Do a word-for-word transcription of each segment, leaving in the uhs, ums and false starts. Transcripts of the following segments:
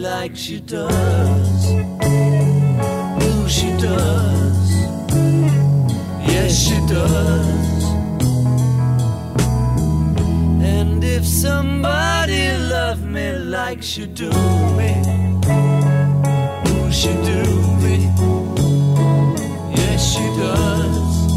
like she does. Ooh, she does. Yes, she does. And if somebody loved me like she do me, ooh, she do me. Yes, she does.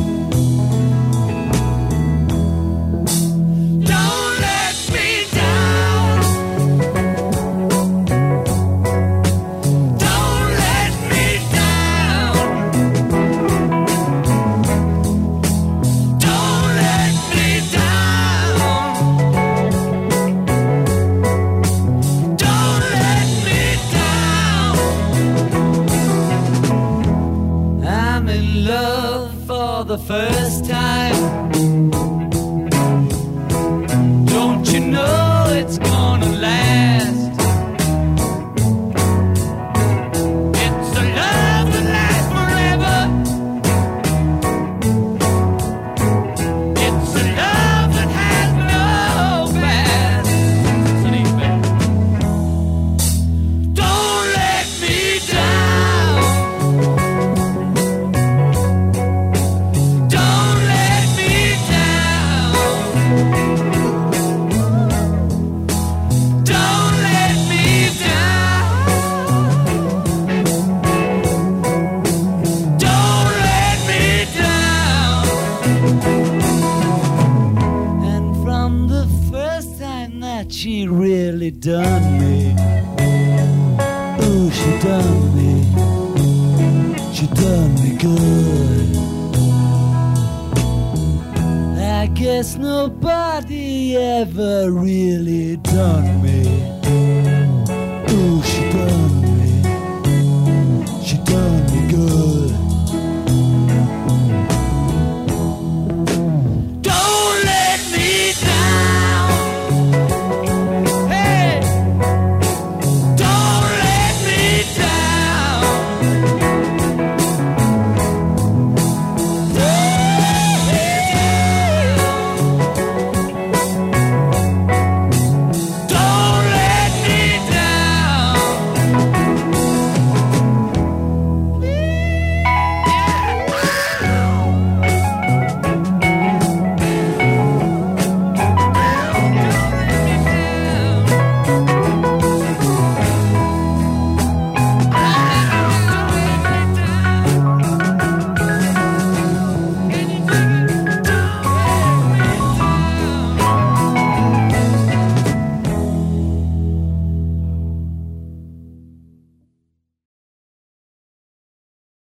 The first time, don't you know it's gonna last? It's a love that lasts forever. It's a love that has no past. Don't let me down. She really done me. Ooh, she done me. She done me good. I guess nobody ever really done me